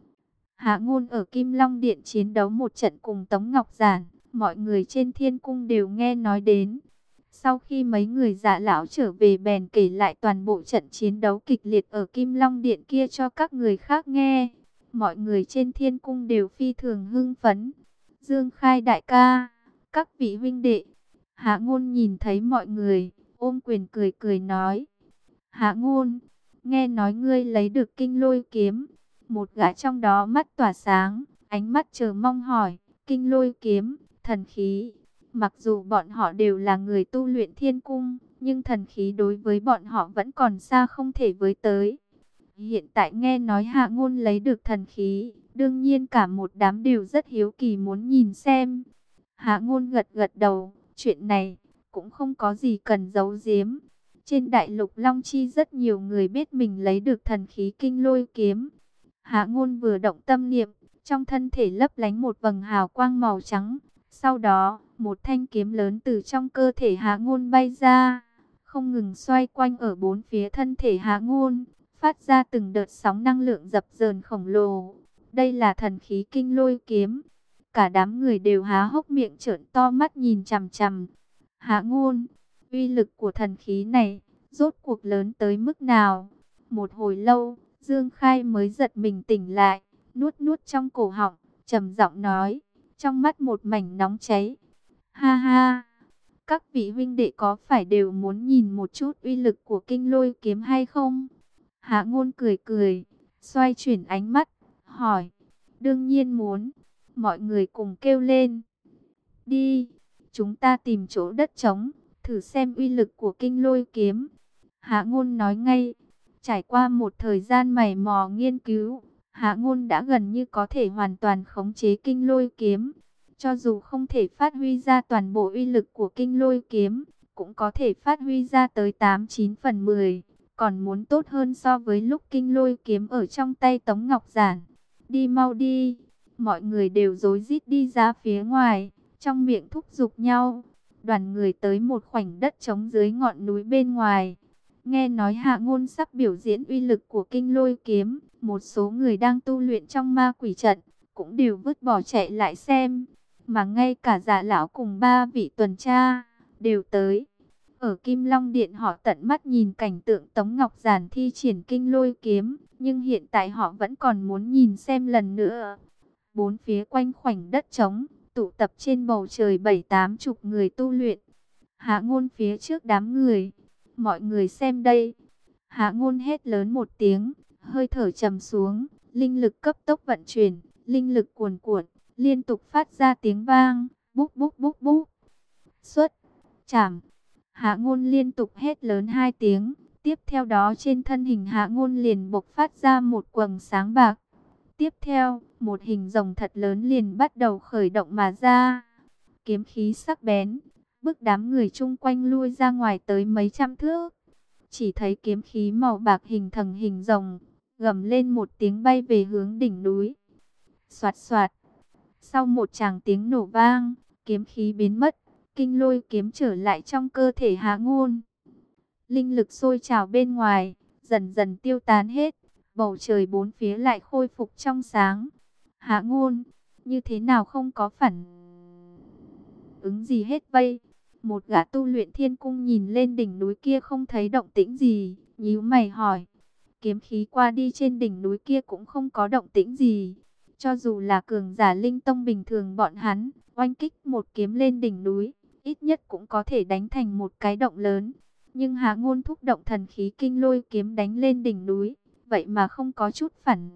Hạ Ngôn ở Kim Long Điện chiến đấu một trận cùng Tống Ngọc Giản, mọi người trên Thiên Cung đều nghe nói đến. Sau khi mấy người Dạ lão trở về bèn kể lại toàn bộ trận chiến đấu kịch liệt ở Kim Long Điện kia cho các người khác nghe. Mọi người trên Thiên Cung đều phi thường hưng phấn. Dương Khai đại ca, các vị huynh đệ. Hạ Ngôn nhìn thấy mọi người, ôm quyền cười cười nói. Hạ Ngôn, nghe nói ngươi lấy được Kinh Lôi kiếm. Một gã trong đó mắt tỏa sáng, ánh mắt chờ mong hỏi, Kinh Lôi kiếm, thần khí. Mặc dù bọn họ đều là người tu luyện Thiên Cung, nhưng thần khí đối với bọn họ vẫn còn xa không thể với tới. Hiện tại nghe nói Hạ Ngôn lấy được thần khí, đương nhiên cả một đám đều rất hiếu kỳ muốn nhìn xem. Hạ Ngôn gật gật đầu, chuyện này cũng không có gì cần giấu giếm. Trên đại lục Long Chi rất nhiều người biết mình lấy được thần khí Kinh Lôi kiếm. Hạ Ngôn vừa động tâm niệm, trong thân thể lấp lánh một vầng hào quang màu trắng. Sau đó, một thanh kiếm lớn từ trong cơ thể Hạ Ngôn bay ra, không ngừng xoay quanh ở bốn phía thân thể Hạ Ngôn, phát ra từng đợt sóng năng lượng dập dờn khổng lồ. Đây là thần khí Kinh Lôi kiếm. Cả đám người đều há hốc miệng trợn to mắt nhìn chằm chằm. Hạ Ngôn, uy lực của thần khí này rốt cuộc lớn tới mức nào? Một hồi lâu, Dương Khai mới giật mình tỉnh lại, nuốt nuốt trong cổ họng, trầm giọng nói, trong mắt một mảnh nóng cháy. Ha ha, các vị huynh đệ có phải đều muốn nhìn một chút uy lực của Kinh Lôi kiếm hay không? Hạ Ngôn cười cười, xoay chuyển ánh mắt, hỏi, đương nhiên muốn. Mọi người cùng kêu lên, đi, chúng ta tìm chỗ đất trống, thử xem uy lực của Kinh Lôi kiếm. Hạ Ngôn nói ngay. Trải qua một thời gian mày mò nghiên cứu, Hạ Ngôn đã gần như có thể hoàn toàn khống chế Kinh Lôi kiếm. Cho dù không thể phát huy ra toàn bộ uy lực của Kinh Lôi kiếm, cũng có thể phát huy ra tới 8-9 phần 10, còn muốn tốt hơn so với lúc Kinh Lôi kiếm ở trong tay Tống Ngọc Giản. Đi mau đi, mọi người đều rối rít đi ra phía ngoài, trong miệng thúc giục nhau. Đoàn người tới một khoảnh đất trống dưới ngọn núi bên ngoài. Nghe nói Hạ Ngôn sắp biểu diễn uy lực của Kinh Lôi kiếm, một số người đang tu luyện trong ma quỷ trận cũng đều vứt bỏ chạy lại xem, mà ngay cả Dạ lão cùng 3 vị tuần tra đều tới. Ở Kim Long Điện họ tận mắt nhìn cảnh tượng Tống Ngọc Giản thi triển Kinh Lôi kiếm, nhưng hiện tại họ vẫn còn muốn nhìn xem lần nữa. Bốn phía quanh khoảnh đất trống, tụ tập trên bầu trời 7-8 chục người tu luyện. Hạ Ngôn phía trước đám người. Mọi người xem đây. Hạ Ngôn hét lớn một tiếng, hơi thở trầm xuống, linh lực cấp tốc vận chuyển, linh lực cuồn cuộn, liên tục phát ra tiếng vang, búp búp búp búp. Xuất, chảm. Hạ Ngôn liên tục hét lớn 2 tiếng, tiếp theo đó trên thân hình Hạ Ngôn liền bộc phát ra một quầng sáng bạc. Tiếp theo, một hình rồng thật lớn liền bắt đầu khởi động mà ra. Kiếm khí sắc bén, bức đám người chung quanh lui ra ngoài tới mấy trăm thước. chỉ thấy kiếm khí màu bạc hình thành hình rồng, gầm lên một tiếng bay về hướng đỉnh núi. Soạt soạt, sau một tràng tiếng nổ vang, kiếm khí biến mất, kinh lôi kiếm trở lại trong cơ thể Hạ Ngôn. Linh lực sôi trào bên ngoài, dần dần tiêu tán hết, bầu trời bốn phía lại khôi phục trong sáng. Hạ Ngôn, như thế nào không có phản ứng gì hết vây? Một gã tu luyện thiên cung nhìn lên đỉnh núi kia không thấy động tĩnh gì, nhíu mày hỏi. Kiếm khí qua đi trên đỉnh núi kia cũng không có động tĩnh gì. Cho dù là cường giả linh tông bình thường bọn hắn, oanh kích một kiếm lên đỉnh núi, ít nhất cũng có thể đánh thành một cái động lớn. Nhưng Hạ Ngôn thúc động thần khí kinh lôi kiếm đánh lên đỉnh núi, vậy mà không có chút phản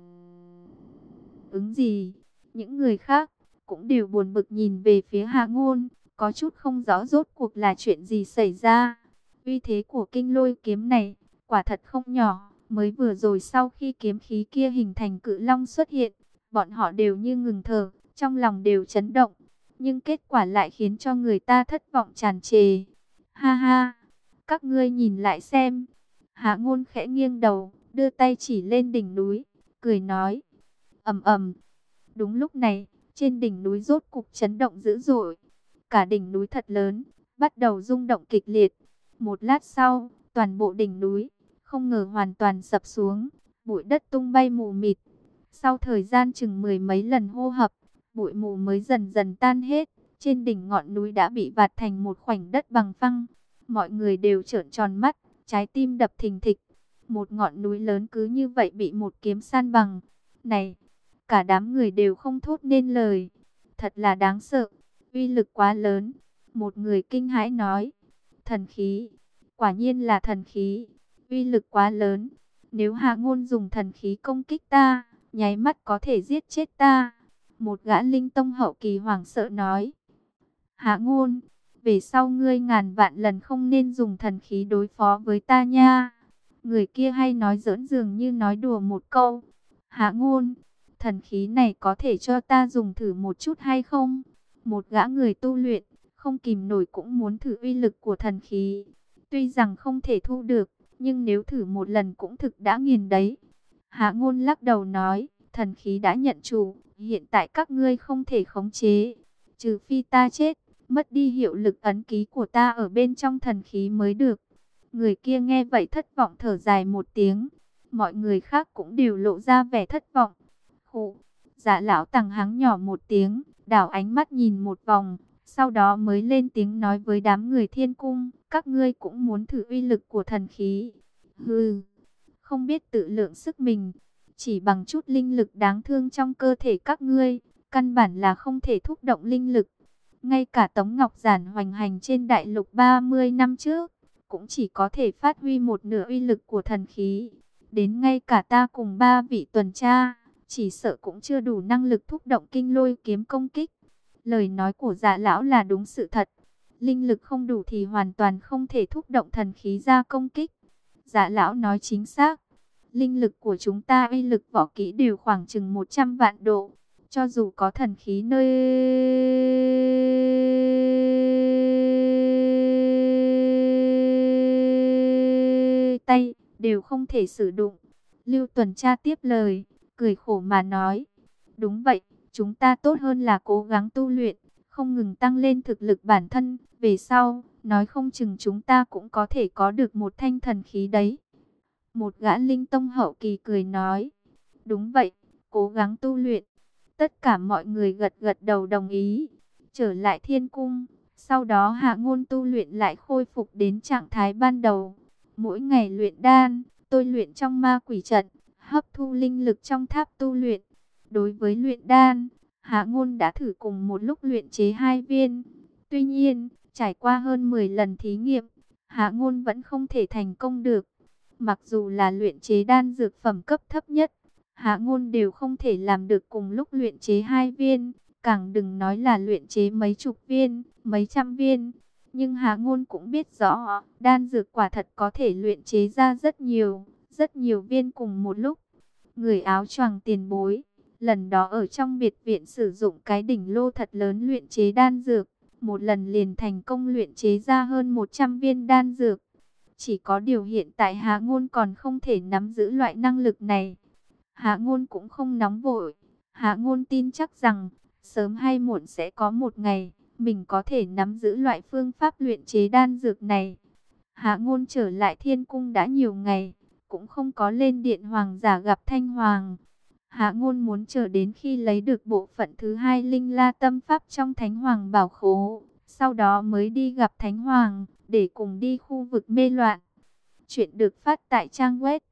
ứng gì. Những người khác cũng đều buồn bực nhìn về phía Hạ Ngôn, có chút không rõ rốt cuộc là chuyện gì xảy ra. Uy thế của kinh lôi kiếm này quả thật không nhỏ, mới vừa rồi sau khi kiếm khí kia hình thành cự long xuất hiện, bọn họ đều như ngừng thở, trong lòng đều chấn động, nhưng kết quả lại khiến cho người ta thất vọng tràn trề. Ha ha, các ngươi nhìn lại xem. Hạ Ngôn khẽ nghiêng đầu, đưa tay chỉ lên đỉnh núi, cười nói. Ầm ầm. Đúng lúc này, trên đỉnh núi rốt cục chấn động dữ dội. Cả đỉnh núi thật lớn, bắt đầu rung động kịch liệt. Một lát sau, toàn bộ đỉnh núi không ngờ hoàn toàn sập xuống, bụi đất tung bay mù mịt. Sau thời gian chừng mười mấy lần hô hấp, bụi mù mới dần dần tan hết. Trên đỉnh ngọn núi đã bị vạt thành một khoảnh đất bằng phẳng. Mọi người đều trợn tròn mắt, trái tim đập thình thịch. Một ngọn núi lớn cứ như vậy bị một kiếm san bằng. Này, cả đám người đều không thốt nên lời. Thật là đáng sợ, uy lực quá lớn. Một người kinh hãi nói, thần khí, quả nhiên là thần khí, uy lực quá lớn. Nếu Hạ Ngôn dùng thần khí công kích ta, nháy mắt có thể giết chết ta. Một gã linh tông hậu kỳ hoảng sợ nói, Hạ Ngôn, về sau ngươi ngàn vạn lần không nên dùng thần khí đối phó với ta nha. Người kia hay nói giỡn dường như nói đùa một câu. Hạ Ngôn, thần khí này có thể cho ta dùng thử một chút hay không? Một gã người tu luyện, không kìm nổi cũng muốn thử uy lực của thần khí. Tuy rằng không thể thu được, nhưng nếu thử một lần cũng thực đã nghiền đấy. Hạ Ngôn lắc đầu nói, thần khí đã nhận chủ, hiện tại các ngươi không thể khống chế. Trừ phi ta chết, mất đi hiệu lực ấn ký của ta ở bên trong thần khí mới được. Người kia nghe vậy thất vọng thở dài một tiếng. Mọi người khác cũng đều lộ ra vẻ thất vọng. Khụ, Dạ lão Tằng hắng nhỏ một tiếng, đảo ánh mắt nhìn một vòng, sau đó mới lên tiếng nói với đám người thiên cung, các ngươi cũng muốn thử uy lực của thần khí. Hừ, không biết tự lượng sức mình, chỉ bằng chút linh lực đáng thương trong cơ thể các ngươi, căn bản là không thể thúc động linh lực. Ngay cả Tống Ngọc Giản hoành hành trên đại lục 30 năm trước, cũng chỉ có thể phát huy một nửa uy lực của thần khí. Đến ngay cả ta cùng ba vị tuần tra, chỉ sợ cũng chưa đủ năng lực thúc động kinh lôi kiếm công kích. Lời nói của Dạ lão là đúng sự thật. Linh lực không đủ thì hoàn toàn không thể thúc động thần khí ra công kích. Dạ lão nói chính xác. Linh lực của chúng ta uy lực võ kỹ đều khoảng chừng 100 vạn độ. Cho dù có thần khí nơi tay, đều không thể sử dụng. Lưu tuần tra tiếp lời, cười khổ mà nói. Đúng vậy, chúng ta tốt hơn là cố gắng tu luyện, không ngừng tăng lên thực lực bản thân. Về sau, nói không chừng chúng ta cũng có thể có được một thanh thần khí đấy. Một gã linh tông hậu kỳ cười nói. Đúng vậy, cố gắng tu luyện. Tất cả mọi người gật gật đầu đồng ý. Trở lại thiên cung, sau đó Hạ Ngôn tu luyện lại khôi phục đến trạng thái ban đầu. Mỗi ngày luyện đan, tôi luyện trong ma quỷ trận, hấp thu linh lực trong tháp tu luyện. Đối với luyện đan, Hạ Ngôn đã thử cùng một lúc luyện chế 2 viên. Tuy nhiên, trải qua hơn 10 lần thí nghiệm, Hạ Ngôn vẫn không thể thành công được. Mặc dù là luyện chế đan dược phẩm cấp thấp nhất, Hạ Ngôn đều không thể làm được cùng lúc luyện chế 2 viên, càng đừng nói là luyện chế mấy chục viên, mấy trăm viên. Nhưng Hạ Ngôn cũng biết rõ, đan dược quả thật có thể luyện chế ra rất nhiều viên cùng một lúc. Người áo choàng tiền bối, lần đó ở trong biệt viện sử dụng cái đỉnh lô thật lớn luyện chế đan dược, một lần liền thành công luyện chế ra hơn 100 viên đan dược. Chỉ có điều hiện tại Hạ Ngôn còn không thể nắm giữ loại năng lực này. Hạ Ngôn cũng không nóng vội. Hạ Ngôn tin chắc rằng, sớm hay muộn sẽ có một ngày, mình có thể nắm giữ loại phương pháp luyện chế đan dược này. Hạ Ngôn trở lại Thiên Cung đã nhiều ngày, cũng không có lên điện hoàng giả gặp Thanh Hoàng. Hạ Ngôn muốn chờ đến khi lấy được bộ phận thứ hai Linh La Tâm Pháp trong Thánh Hoàng Bảo Khố, sau đó mới đi gặp Thánh Hoàng, để cùng đi khu vực mê loạn. Chuyện được phát tại trang web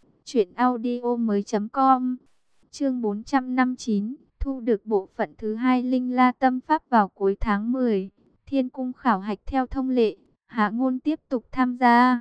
truyệnaudiomoi.com. Chương 459, thu được bộ phận thứ hai Linh La Tâm Pháp vào cuối tháng 10. Thiên Cung khảo hạch theo thông lệ, Hạ Ngôn tiếp tục tham gia.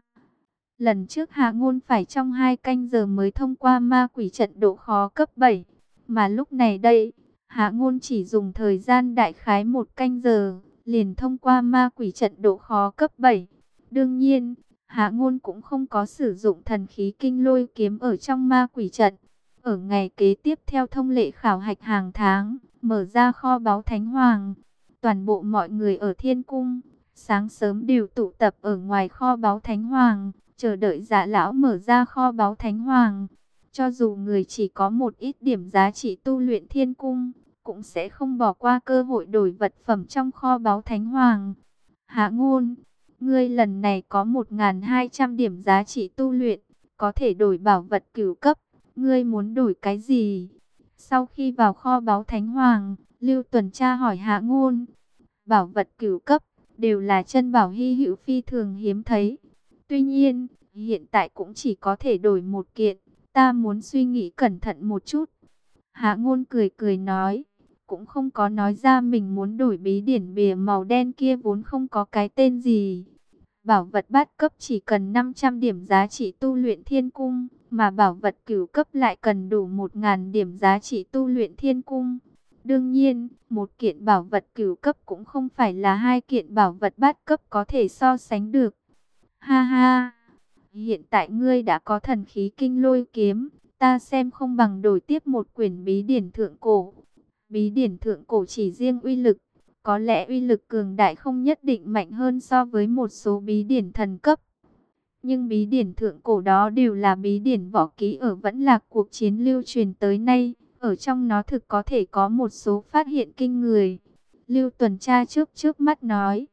Lần trước Hạ Ngôn phải trong 2 canh giờ mới thông qua ma quỷ trận độ khó cấp 7. Mà lúc này đây, Hạ Ngôn chỉ dùng thời gian đại khái 1 canh giờ, liền thông qua ma quỷ trận độ khó cấp 7. Đương nhiên, Hạ Ngôn cũng không có sử dụng thần khí kinh lôi kiếm ở trong ma quỷ trận. Ở ngày kế tiếp theo thông lệ khảo hạch hàng tháng, mở ra kho báu Thánh Hoàng. Toàn bộ mọi người ở Thiên Cung, sáng sớm đều tụ tập ở ngoài kho báu Thánh Hoàng, chờ đợi Dạ lão mở ra kho báu Thánh Hoàng. Cho dù người chỉ có một ít điểm giá trị tu luyện Thiên Cung, cũng sẽ không bỏ qua cơ hội đổi vật phẩm trong kho báu Thánh Hoàng. Hạ Ngôn, ngươi lần này có 1.200 điểm giá trị tu luyện, có thể đổi bảo vật cửu cấp. Ngươi muốn đổi cái gì? Sau khi vào kho báu Thánh Hoàng, Lưu tuần tra hỏi Hạ Ngôn. Bảo vật cửu cấp đều là chân bảo hy hữu phi thường hiếm thấy. Tuy nhiên, hiện tại cũng chỉ có thể đổi một kiện. Ta muốn suy nghĩ cẩn thận một chút. Hạ Ngôn cười cười nói. Cũng không có nói ra mình muốn đổi bí điển bìa màu đen kia vốn không có cái tên gì. Bảo vật bát cấp chỉ cần 500 điểm giá trị tu luyện Thiên Cung, mà bảo vật cửu cấp lại cần đủ 1.000 điểm giá trị tu luyện Thiên Cung. Đương nhiên, một kiện bảo vật cửu cấp cũng không phải là 2 kiện bảo vật bát cấp có thể so sánh được. Ha ha, hiện tại ngươi đã có thần khí kinh lôi kiếm, ta xem không bằng đổi tiếp một quyển bí điển thượng cổ. Bí điển thượng cổ chỉ riêng uy lực, có lẽ uy lực cường đại không nhất định mạnh hơn so với một số bí điển thần cấp. Nhưng bí điển thượng cổ đó đều là bí điển võ kỹ ở Vẫn Lạc cuộc chiến lưu truyền tới nay. Ở trong nó thực có thể có một số phát hiện kinh người. Lưu tuần tra trước mắt nói.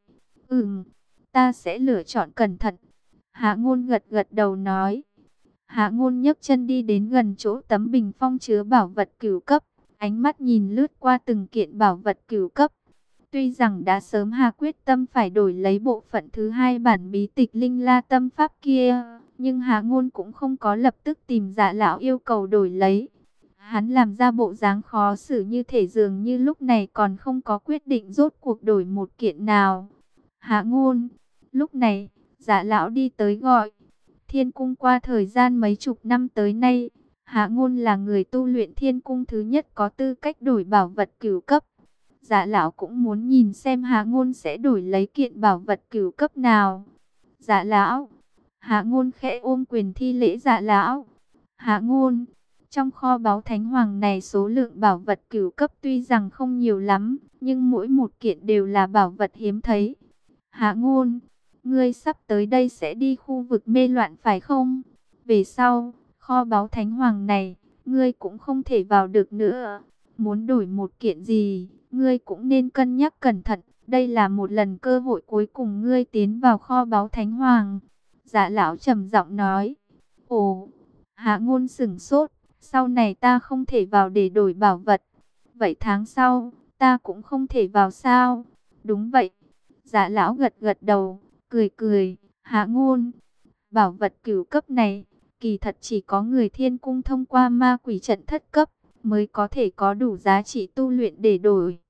Ta sẽ lựa chọn cẩn thận. Hạ Ngôn gật gật đầu nói. Hạ Ngôn nhấc chân đi đến gần chỗ tấm bình phong chứa bảo vật cửu cấp. Ánh mắt nhìn lướt qua từng kiện bảo vật cửu cấp. Tuy rằng đã sớm hạ quyết tâm phải đổi lấy bộ phận thứ hai bản bí tịch Linh La Tâm Pháp kia, nhưng Hạ Ngôn cũng không có lập tức tìm Dạ lão yêu cầu đổi lấy. Hắn làm ra bộ dáng khó xử như thể dường như lúc này còn không có quyết định rốt cuộc đổi một kiện nào. Hạ Ngôn, lúc này, Dạ lão đi tới gọi. Thiên Cung qua thời gian mấy chục năm tới nay, Hạ Ngôn là người tu luyện Thiên Cung thứ nhất có tư cách đổi bảo vật cửu cấp. Dạ lão cũng muốn nhìn xem Hạ Ngôn sẽ đổi lấy kiện bảo vật cửu cấp nào. Dạ lão. Hạ Ngôn khẽ ôm quyền thi lễ dạ lão. Hạ Ngôn, trong kho báu Thánh Hoàng này số lượng bảo vật cửu cấp tuy rằng không nhiều lắm, nhưng mỗi một kiện đều là bảo vật hiếm thấy. Hạ Ngôn, ngươi sắp tới đây sẽ đi khu vực mê loạn phải không? Về sau, kho báu Thánh Hoàng này, ngươi cũng không thể vào được nữa. Muốn đổi một kiện gì, ngươi cũng nên cân nhắc cẩn thận. Đây là một lần cơ hội cuối cùng ngươi tiến vào kho báu Thánh Hoàng. Dạ lão trầm giọng nói. Ồ, Hạ Ngôn sửng sốt. Sau này ta không thể vào để đổi bảo vật. Vậy tháng sau, ta cũng không thể vào sao? Đúng vậy. Dạ lão gật gật đầu, cười cười. Hạ Ngôn, bảo vật cửu cấp này, kỳ thật chỉ có người Thiên Cung thông qua ma quỷ trận thất cấp mới có thể có đủ giá trị tu luyện để đổi.